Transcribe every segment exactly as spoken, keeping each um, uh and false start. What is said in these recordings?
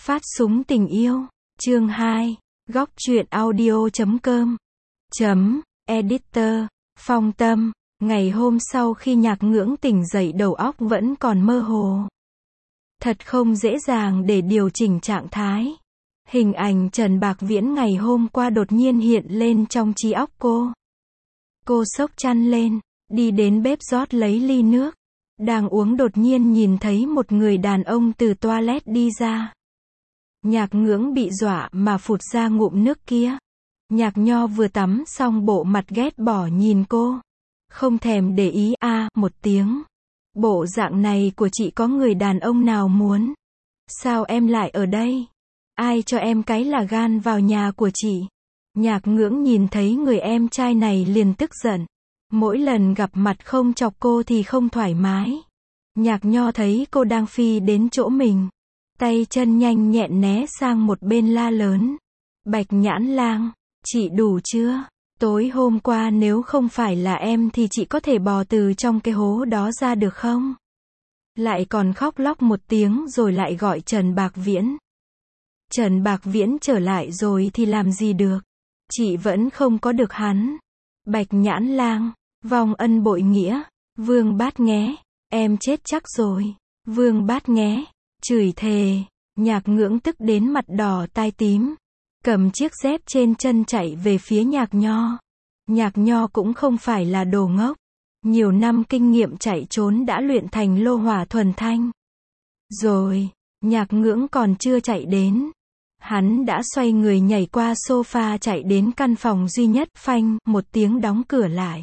Phát súng tình yêu, chương hai, góc truyện audio chấm com, chấm, editor, Phong Tâm. Ngày hôm sau khi Nhạc Ngưỡng tỉnh dậy đầu óc vẫn còn mơ hồ. Thật không dễ dàng để điều chỉnh trạng thái. Hình ảnh Trần Bạc Viễn ngày hôm qua đột nhiên hiện lên trong trí óc cô. Cô xốc chăn lên, đi đến bếp rót lấy ly nước. Đang uống đột nhiên nhìn thấy một người đàn ông từ toilet đi ra. Nhạc Ngưỡng bị dọa mà phụt ra ngụm nước kia. Nhạc Nho vừa tắm xong bộ mặt ghét bỏ nhìn cô. Không thèm để ý a à, một tiếng. Bộ dạng này của chị có người đàn ông nào muốn? Sao em lại ở đây? Ai cho em cái là gan vào nhà của chị? Nhạc Ngưỡng nhìn thấy người em trai này liền tức giận. Mỗi lần gặp mặt không chọc cô thì không thoải mái. Nhạc Nho thấy cô đang phi đến chỗ mình. Tay chân nhanh nhẹn né sang một bên la lớn. Bạch Nhãn Lang, chị đủ chưa? Tối hôm qua nếu không phải là em thì chị có thể bò từ trong cái hố đó ra được không? Lại còn khóc lóc một tiếng rồi lại gọi Trần Bạc Viễn. Trần Bạc Viễn trở lại rồi thì làm gì được? Chị vẫn không có được hắn. Bạch Nhãn Lang, vong ân bội nghĩa, Vương Bát Nghé, em chết chắc rồi. Vương Bát Nghé, chửi thề. Nhạc Ngưỡng tức đến mặt đỏ tai tím. Cầm chiếc dép trên chân chạy về phía Nhạc Nho. Nhạc Nho cũng không phải là đồ ngốc. Nhiều năm kinh nghiệm chạy trốn đã luyện thành lô hỏa thuần thanh. Rồi, Nhạc Ngưỡng còn chưa chạy đến. Hắn đã xoay người nhảy qua sofa chạy đến căn phòng duy nhất, phanh, một tiếng đóng cửa lại.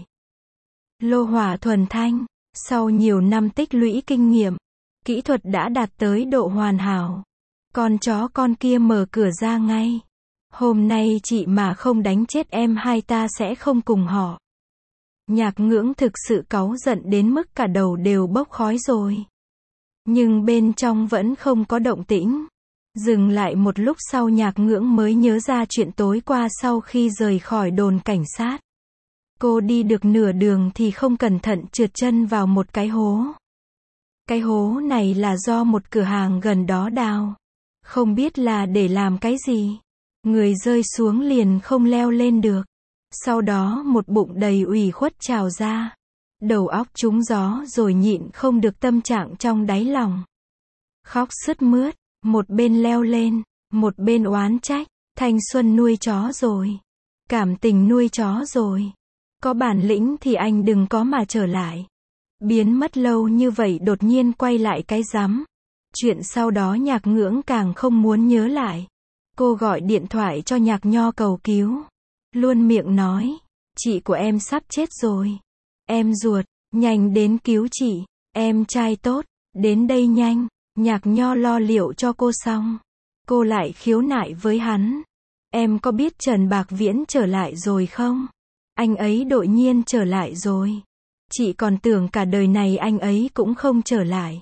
Lô hỏa thuần thanh, sau nhiều năm tích lũy kinh nghiệm, kỹ thuật đã đạt tới độ hoàn hảo. Con chó con kia mở cửa ra ngay. Hôm nay chị mà không đánh chết em hai ta sẽ không cùng họ. Nhạc Ngưỡng thực sự cáu giận đến mức cả đầu đều bốc khói rồi. Nhưng bên trong vẫn không có động tĩnh. Dừng lại một lúc sau Nhạc Ngưỡng mới nhớ ra chuyện tối qua sau khi rời khỏi đồn cảnh sát. Cô đi được nửa đường thì không cẩn thận trượt chân vào một cái hố. Cái hố này là do một cửa hàng gần đó đào. Không biết là để làm cái gì. Người rơi xuống liền không leo lên được. Sau đó một bụng đầy ủy khuất trào ra. Đầu óc trúng gió rồi nhịn không được tâm trạng trong đáy lòng. Khóc sướt mướt, một bên leo lên, một bên oán trách. Thanh xuân nuôi chó rồi. Cảm tình nuôi chó rồi. Có bản lĩnh thì anh đừng có mà trở lại. Biến mất lâu như vậy đột nhiên quay lại cái rắm. Chuyện sau đó Nhạc Ngưỡng càng không muốn nhớ lại. Cô gọi điện thoại cho Nhạc Nho cầu cứu. Luôn miệng nói, chị của em sắp chết rồi. Em ruột, nhanh đến cứu chị. Em trai tốt, đến đây nhanh. Nhạc Nho lo liệu cho cô xong. Cô lại khiếu nại với hắn. Em có biết Trần Bạc Viễn trở lại rồi không? Anh ấy đột nhiên trở lại rồi. Chị còn tưởng cả đời này anh ấy cũng không trở lại.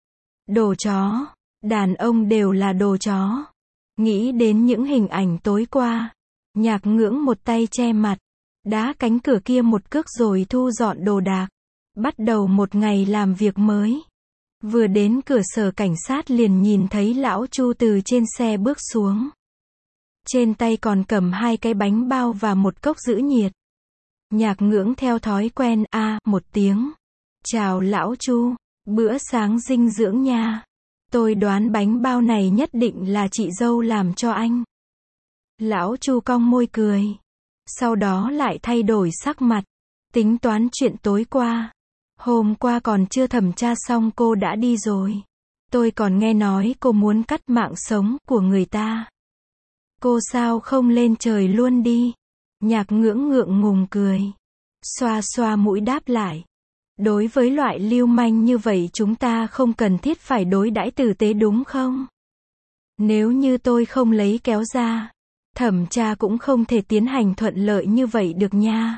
Đồ chó. Đàn ông đều là đồ chó. Nghĩ đến những hình ảnh tối qua. Nhạc Ngưỡng một tay che mặt. Đá cánh cửa kia một cước rồi thu dọn đồ đạc. Bắt đầu một ngày làm việc mới. Vừa đến cửa sở cảnh sát liền nhìn thấy lão Chu từ trên xe bước xuống. Trên tay còn cầm hai cái bánh bao và một cốc giữ nhiệt. Nhạc Ngưỡng theo thói quen a à, một tiếng. Chào lão Chu, bữa sáng dinh dưỡng nha. Tôi đoán bánh bao này nhất định là chị dâu làm cho anh. Lão Chu cong môi cười. Sau đó lại thay đổi sắc mặt. Tính toán chuyện tối qua. Hôm qua còn chưa thẩm tra xong cô đã đi rồi. Tôi còn nghe nói cô muốn cắt mạng sống của người ta. Cô sao không lên trời luôn đi? Nhạc Ngưỡng ngượng ngùng cười. Xoa xoa mũi đáp lại. Đối với loại lưu manh như vậy chúng ta không cần thiết phải đối đãi tử tế đúng không? Nếu như tôi không lấy kéo ra, thẩm tra cũng không thể tiến hành thuận lợi như vậy được nha.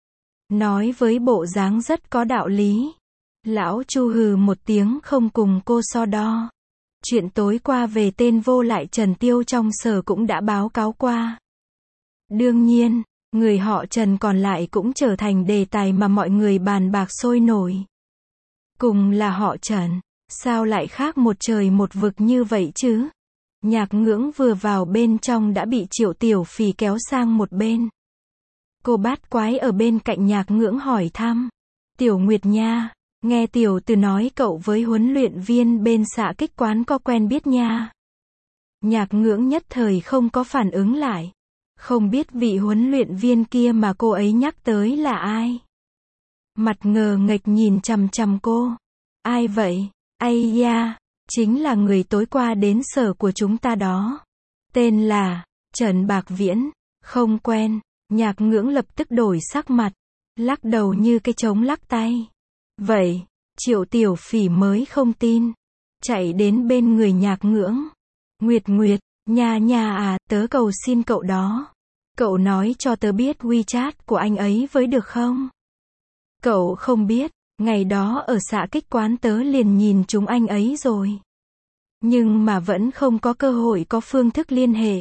Nói với bộ dáng rất có đạo lý. Lão Chu hừ một tiếng không cùng cô so đo. Chuyện tối qua về tên vô lại Trần Tiêu trong sở cũng đã báo cáo qua. Đương nhiên, người họ Trần còn lại cũng trở thành đề tài mà mọi người bàn bạc sôi nổi. Cùng là họ Trần, sao lại khác một trời một vực như vậy chứ? Nhạc Ngưỡng vừa vào bên trong đã bị Triệu Tiểu Phỉ kéo sang một bên. Cô bát quái ở bên cạnh Nhạc Ngưỡng hỏi thăm. Tiểu Nguyệt nha, nghe tiểu từ nói cậu với huấn luyện viên bên xạ kích quán có quen biết nha. Nhạc Ngưỡng nhất thời không có phản ứng lại. Không biết vị huấn luyện viên kia mà cô ấy nhắc tới là ai. Mặt ngờ nghệch nhìn chằm chằm cô. Ai vậy? Ây da, chính là người tối qua đến sở của chúng ta đó. Tên là Trần Bạc Viễn. Không quen. Nhạc Ngưỡng lập tức đổi sắc mặt, lắc đầu như cái trống lắc tay. Vậy, Triệu Tiểu Phỉ mới không tin. Chạy đến bên người Nhạc Ngưỡng. Nguyệt Nguyệt, nha nha à, tớ cầu xin cậu đó. Cậu nói cho tớ biết WeChat của anh ấy với được không? Cậu không biết, ngày đó ở xạ kích quán tớ liền nhìn chúng anh ấy rồi. Nhưng mà vẫn không có cơ hội có phương thức liên hệ.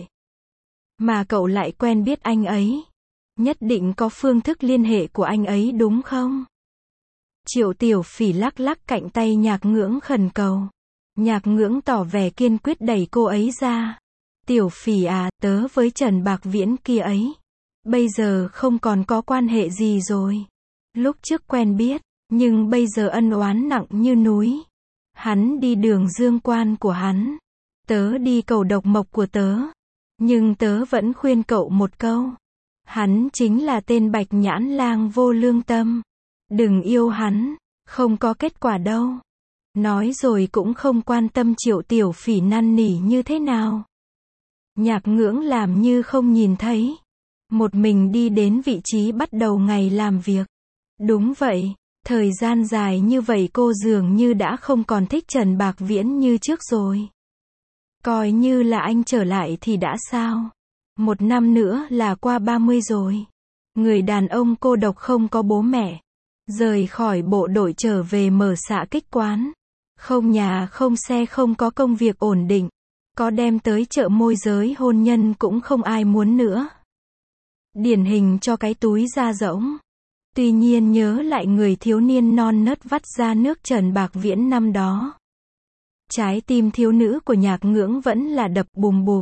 Mà cậu lại quen biết anh ấy. Nhất định có phương thức liên hệ của anh ấy đúng không? Triệu Tiểu Phỉ lắc lắc cạnh tay Nhạc Ngưỡng khẩn cầu. Nhạc Ngưỡng tỏ vẻ kiên quyết đẩy cô ấy ra. Tiểu Phỉ à, tớ với Trần Bạc Viễn kia ấy. Bây giờ không còn có quan hệ gì rồi. Lúc trước quen biết, nhưng bây giờ ân oán nặng như núi. Hắn đi đường dương quan của hắn. Tớ đi cầu độc mộc của tớ. Nhưng tớ vẫn khuyên cậu một câu. Hắn chính là tên bạch nhãn lang vô lương tâm. Đừng yêu hắn, không có kết quả đâu. Nói rồi cũng không quan tâm Triệu Tiểu Phỉ năn nỉ như thế nào. Nhạc Ngưỡng làm như không nhìn thấy. Một mình đi đến vị trí bắt đầu ngày làm việc. Đúng vậy, thời gian dài như vậy cô dường như đã không còn thích Trần Bạc Viễn như trước rồi. Coi như là anh trở lại thì đã sao? Một năm nữa là qua ba mươi rồi. Người đàn ông cô độc không có bố mẹ. Rời khỏi bộ đội trở về mở xạ kích quán. Không nhà không xe không có công việc ổn định. Có đem tới chợ môi giới hôn nhân cũng không ai muốn nữa. Điển hình cho cái túi da rỗng. Tuy nhiên nhớ lại người thiếu niên non nớt vắt ra nước Trần Bạc Viễn năm đó. Trái tim thiếu nữ của Nhạc Ngưỡng vẫn là đập bùm bụp.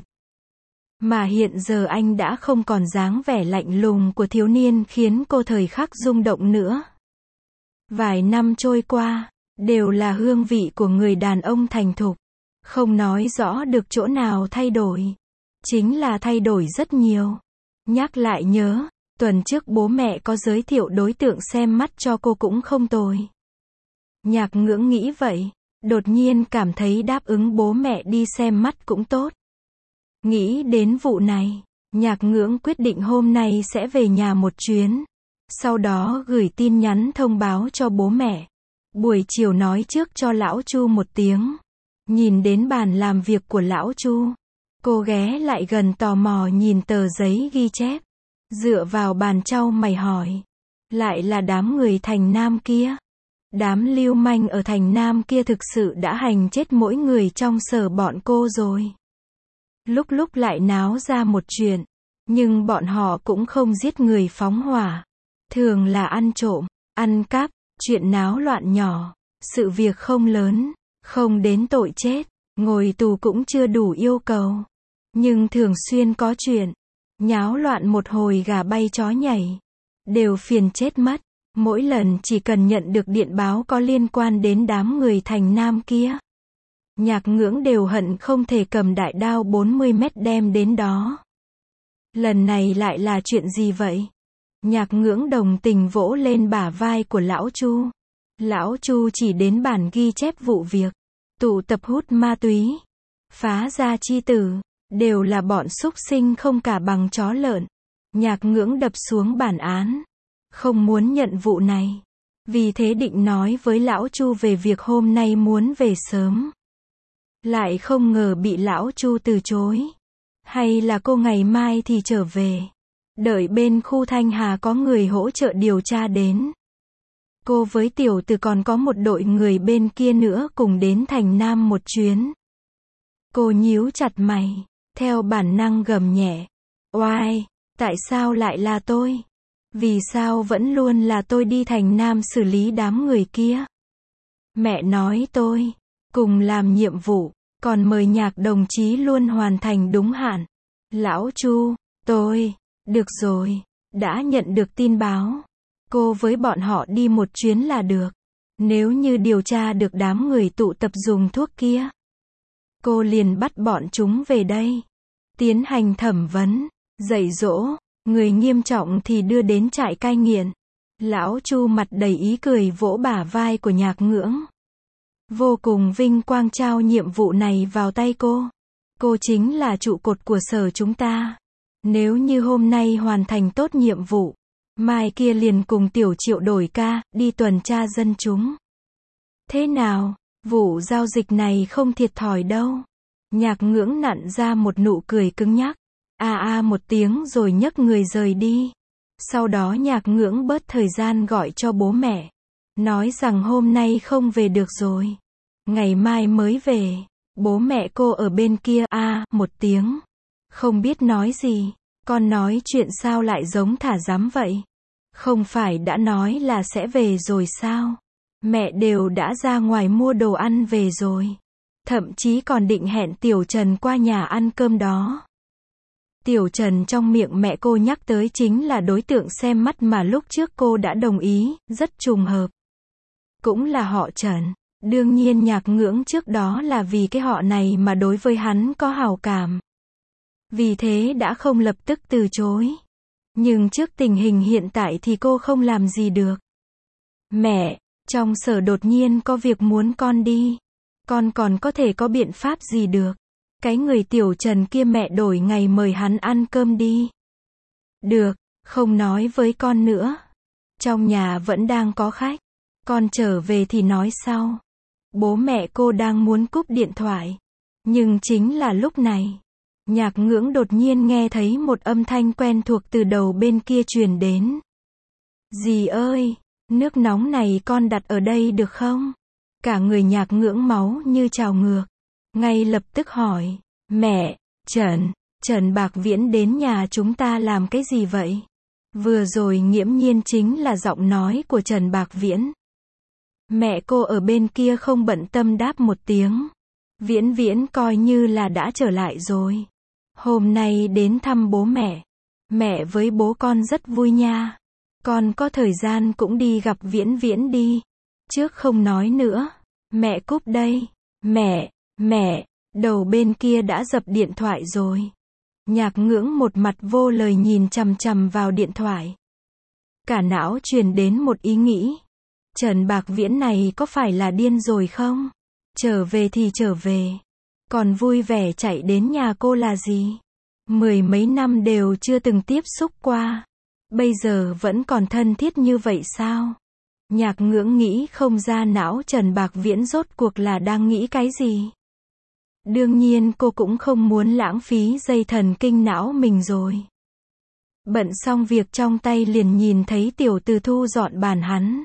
Mà hiện giờ anh đã không còn dáng vẻ lạnh lùng của thiếu niên khiến cô thời khắc rung động nữa. Vài năm trôi qua, đều là hương vị của người đàn ông thành thục. Không nói rõ được chỗ nào thay đổi. Chính là thay đổi rất nhiều. Nhắc lại nhớ, tuần trước bố mẹ có giới thiệu đối tượng xem mắt cho cô cũng không tồi. Nhạc Ngưỡng nghĩ vậy, đột nhiên cảm thấy đáp ứng bố mẹ đi xem mắt cũng tốt. Nghĩ đến vụ này, Nhạc Ngưỡng quyết định hôm nay sẽ về nhà một chuyến. Sau đó gửi tin nhắn thông báo cho bố mẹ. Buổi chiều nói trước cho lão Chu một tiếng. Nhìn đến bàn làm việc của lão Chu, cô ghé lại gần tò mò nhìn tờ giấy ghi chép. Dựa vào bàn trao mày hỏi. Lại là đám người thành Nam kia. Đám lưu manh ở thành Nam kia thực sự đã hành chết mỗi người trong sở bọn cô rồi. Lúc lúc lại náo ra một chuyện. Nhưng bọn họ cũng không giết người phóng hỏa. Thường là ăn trộm, ăn cắp, chuyện náo loạn nhỏ. Sự việc không lớn, không đến tội chết. Ngồi tù cũng chưa đủ yêu cầu. Nhưng thường xuyên có chuyện. Nháo loạn một hồi gà bay chó nhảy. Đều phiền chết mất. Mỗi lần chỉ cần nhận được điện báo có liên quan đến đám người thành Nam kia. Nhạc Ngưỡng đều hận không thể cầm đại đao bốn mươi mét đem đến đó. Lần này lại là chuyện gì vậy? Nhạc Ngưỡng đồng tình vỗ lên bả vai của lão Chu. Lão Chu chỉ đến bản ghi chép vụ việc. Tụ tập hút ma túy. Phá gia chi tử. Đều là bọn súc sinh không cả bằng chó lợn. Nhạc Ngưỡng đập xuống bản án. Không muốn nhận vụ này. Vì thế định nói với lão Chu về việc hôm nay muốn về sớm. Lại không ngờ bị lão Chu từ chối. Hay là cô ngày mai thì trở về. Đợi bên khu Thanh Hà có người hỗ trợ điều tra đến. Cô với tiểu tử còn có một đội người bên kia nữa cùng đến thành Nam một chuyến. Cô nhíu chặt mày. Theo bản năng gầm nhẹ. Oai, tại sao lại là tôi? Vì sao vẫn luôn là tôi đi thành Nam xử lý đám người kia? Mẹ nói tôi, cùng làm nhiệm vụ, còn mời Nhạc đồng chí luôn hoàn thành đúng hạn. Lão Chu, tôi, được rồi, đã nhận được tin báo. Cô với bọn họ đi một chuyến là được. Nếu như điều tra được đám người tụ tập dùng thuốc kia, cô liền bắt bọn chúng về đây. Tiến hành thẩm vấn, dạy dỗ, người nghiêm trọng thì đưa đến trại cai nghiện. Lão Chu mặt đầy ý cười vỗ bả vai của Nhạc Ngưỡng. Vô cùng vinh quang trao nhiệm vụ này vào tay cô. Cô chính là trụ cột của sở chúng ta. Nếu như hôm nay hoàn thành tốt nhiệm vụ, mai kia liền cùng Tiểu Triệu đổi ca, đi tuần tra dân chúng. Thế nào, vụ giao dịch này không thiệt thòi đâu. Nhạc Ngưỡng nặn ra một nụ cười cứng nhắc. A a một tiếng rồi nhấc người rời đi. Sau đó Nhạc Ngưỡng bớt thời gian gọi cho bố mẹ. Nói rằng hôm nay không về được rồi. Ngày mai mới về. Bố mẹ cô ở bên kia, a à, một tiếng. Không biết nói gì. Con nói chuyện sao lại giống thả rắm vậy? Không phải đã nói là sẽ về rồi sao? Mẹ đều đã ra ngoài mua đồ ăn về rồi. Thậm chí còn định hẹn Tiểu Trần qua nhà ăn cơm đó. Tiểu Trần trong miệng mẹ cô nhắc tới chính là đối tượng xem mắt mà lúc trước cô đã đồng ý, rất trùng hợp. Cũng là họ Trần. Đương nhiên Nhạc Ngưỡng trước đó là vì cái họ này mà đối với hắn có hào cảm. Vì thế đã không lập tức từ chối. Nhưng trước tình hình hiện tại thì cô không làm gì được. Mẹ, trong sở đột nhiên có việc muốn con đi. Con còn có thể có biện pháp gì được. Cái người Tiểu Trần kia mẹ đổi ngày mời hắn ăn cơm đi. Được, không nói với con nữa. Trong nhà vẫn đang có khách. Con trở về thì nói sau. Bố mẹ cô đang muốn cúp điện thoại. Nhưng chính là lúc này, Nhạc Ngưỡng đột nhiên nghe thấy một âm thanh quen thuộc từ đầu bên kia truyền đến. Dì ơi, nước nóng này con đặt ở đây được không? Cả người Nhạc Ngưỡng máu như trào ngược. Ngay lập tức hỏi, mẹ, Trần, Trần Bạc Viễn đến nhà chúng ta làm cái gì vậy? Vừa rồi nghiễm nhiên chính là giọng nói của Trần Bạc Viễn. Mẹ cô ở bên kia không bận tâm đáp một tiếng. Viễn Viễn coi như là đã trở lại rồi. Hôm nay đến thăm bố mẹ. Mẹ với bố con rất vui nha. Con có thời gian cũng đi gặp Viễn Viễn đi. Trước không nói nữa. Mẹ cúp đây. Mẹ, mẹ, đầu bên kia đã dập điện thoại rồi. Nhạc Ngưỡng một mặt vô lời nhìn chằm chằm vào điện thoại. Cả não truyền đến một ý nghĩ. Trần Bạc Viễn này có phải là điên rồi không? Trở về thì trở về. Còn vui vẻ chạy đến nhà cô là gì? Mười mấy năm đều chưa từng tiếp xúc qua. Bây giờ vẫn còn thân thiết như vậy sao? Nhạc Ngưỡng nghĩ không ra não Trần Bạc Viễn rốt cuộc là đang nghĩ cái gì. Đương nhiên cô cũng không muốn lãng phí dây thần kinh não mình rồi. Bận xong việc trong tay liền nhìn thấy Tiểu Từ thu dọn bàn hắn.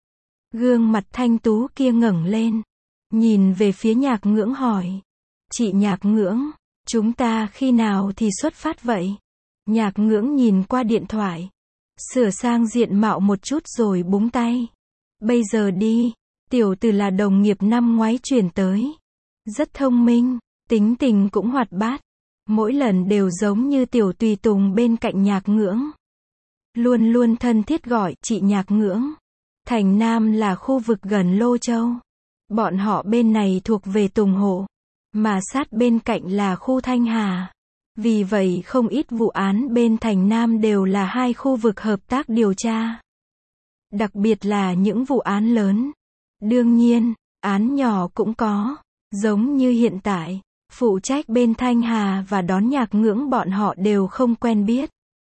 Gương mặt thanh tú kia ngẩng lên. Nhìn về phía Nhạc Ngưỡng hỏi. Chị Nhạc Ngưỡng, chúng ta khi nào thì xuất phát vậy? Nhạc Ngưỡng nhìn qua điện thoại. Sửa sang diện mạo một chút rồi búng tay. Bây giờ đi. Tiểu Từ là đồng nghiệp năm ngoái chuyển tới. Rất thông minh, tính tình cũng hoạt bát. Mỗi lần đều giống như tiểu tùy tùng bên cạnh Nhạc Ngưỡng. Luôn luôn thân thiết gọi chị Nhạc Ngưỡng. Thành Nam là khu vực gần Lô Châu. Bọn họ bên này thuộc về Tùng Hộ. Mà sát bên cạnh là khu Thanh Hà. Vì vậy không ít vụ án bên Thành Nam đều là hai khu vực hợp tác điều tra. Đặc biệt là những vụ án lớn. Đương nhiên, án nhỏ cũng có. Giống như hiện tại, phụ trách bên Thanh Hà và đón Nhạc Ngưỡng bọn họ đều không quen biết.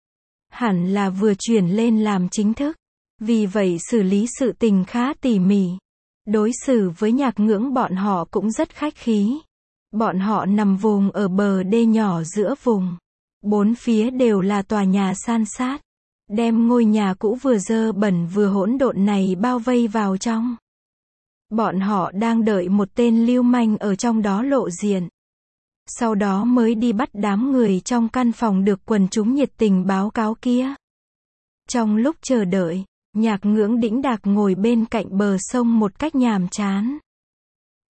Hẳn là vừa chuyển lên làm chính thức. Vì vậy xử lý sự tình khá tỉ mỉ. Đối xử với Nhạc Ngưỡng bọn họ cũng rất khách khí. Bọn họ nằm vùng ở bờ đê nhỏ giữa vùng. Bốn phía đều là tòa nhà san sát. Đem ngôi nhà cũ vừa dơ bẩn vừa hỗn độn này bao vây vào trong. Bọn họ đang đợi một tên lưu manh ở trong đó lộ diện. Sau đó mới đi bắt đám người trong căn phòng được quần chúng nhiệt tình báo cáo kia. Trong lúc chờ đợi, Nhạc Ngưỡng đĩnh đạc ngồi bên cạnh bờ sông một cách nhàm chán.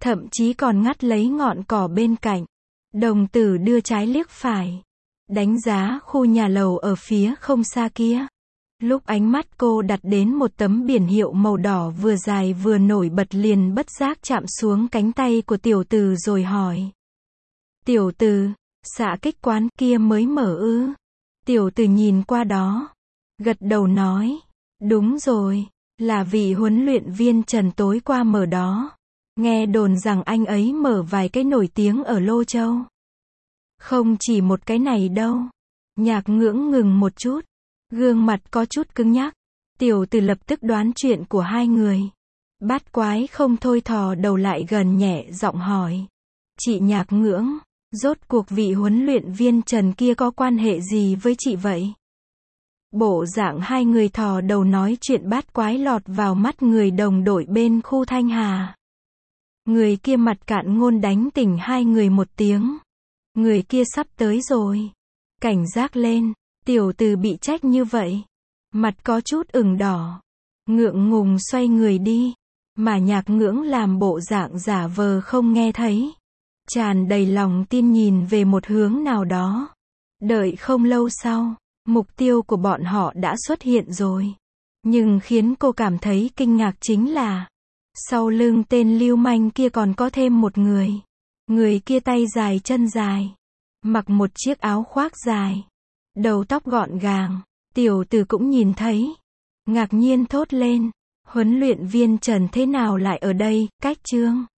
thậm chí còn ngắt lấy ngọn cỏ bên cạnh. Đồng tử đưa trái liếc phải, đánh giá khu nhà lầu ở phía không xa kia. Lúc ánh mắt cô đặt đến một tấm biển hiệu màu đỏ vừa dài vừa nổi bật liền bất giác chạm xuống cánh tay của tiểu từ rồi hỏi. Tiểu từ, xạ kích quán kia mới mở ư? Tiểu từ nhìn qua đó, gật đầu nói, đúng rồi, là vị huấn luyện viên Trần tối qua mở đó. Nghe đồn rằng anh ấy mở vài cái nổi tiếng ở Lô Châu. Không chỉ một cái này đâu. Nhạc Ngưỡng ngừng một chút, gương mặt có chút cứng nhắc. Tiểu từ lập tức đoán chuyện của hai người. Bát Quái không thôi thò đầu lại gần nhẹ giọng hỏi. Chị Nhạc Ngưỡng, rốt cuộc vị huấn luyện viên Trần kia có quan hệ gì với chị vậy? Bộ dạng hai người thò đầu nói chuyện Bát Quái lọt vào mắt người đồng đội bên khu Thanh Hà. Người kia mặt cạn ngôn đánh tỉnh hai người một tiếng. Người kia sắp tới rồi. Cảnh giác lên, tiểu từ bị trách như vậy. Mặt có chút ửng đỏ. Ngượng ngùng xoay người đi. Mà Nhạc Ngưỡng làm bộ dạng giả vờ không nghe thấy. Tràn đầy lòng tin nhìn về một hướng nào đó. Đợi không lâu sau, mục tiêu của bọn họ đã xuất hiện rồi. Nhưng khiến cô cảm thấy kinh ngạc chính là sau lưng tên lưu manh kia còn có thêm một người. Người kia tay dài chân dài, mặc một chiếc áo khoác dài, đầu tóc gọn gàng. Tiểu từ cũng nhìn thấy, ngạc nhiên thốt lên, huấn luyện viên Trần thế nào lại ở đây? Cách Trương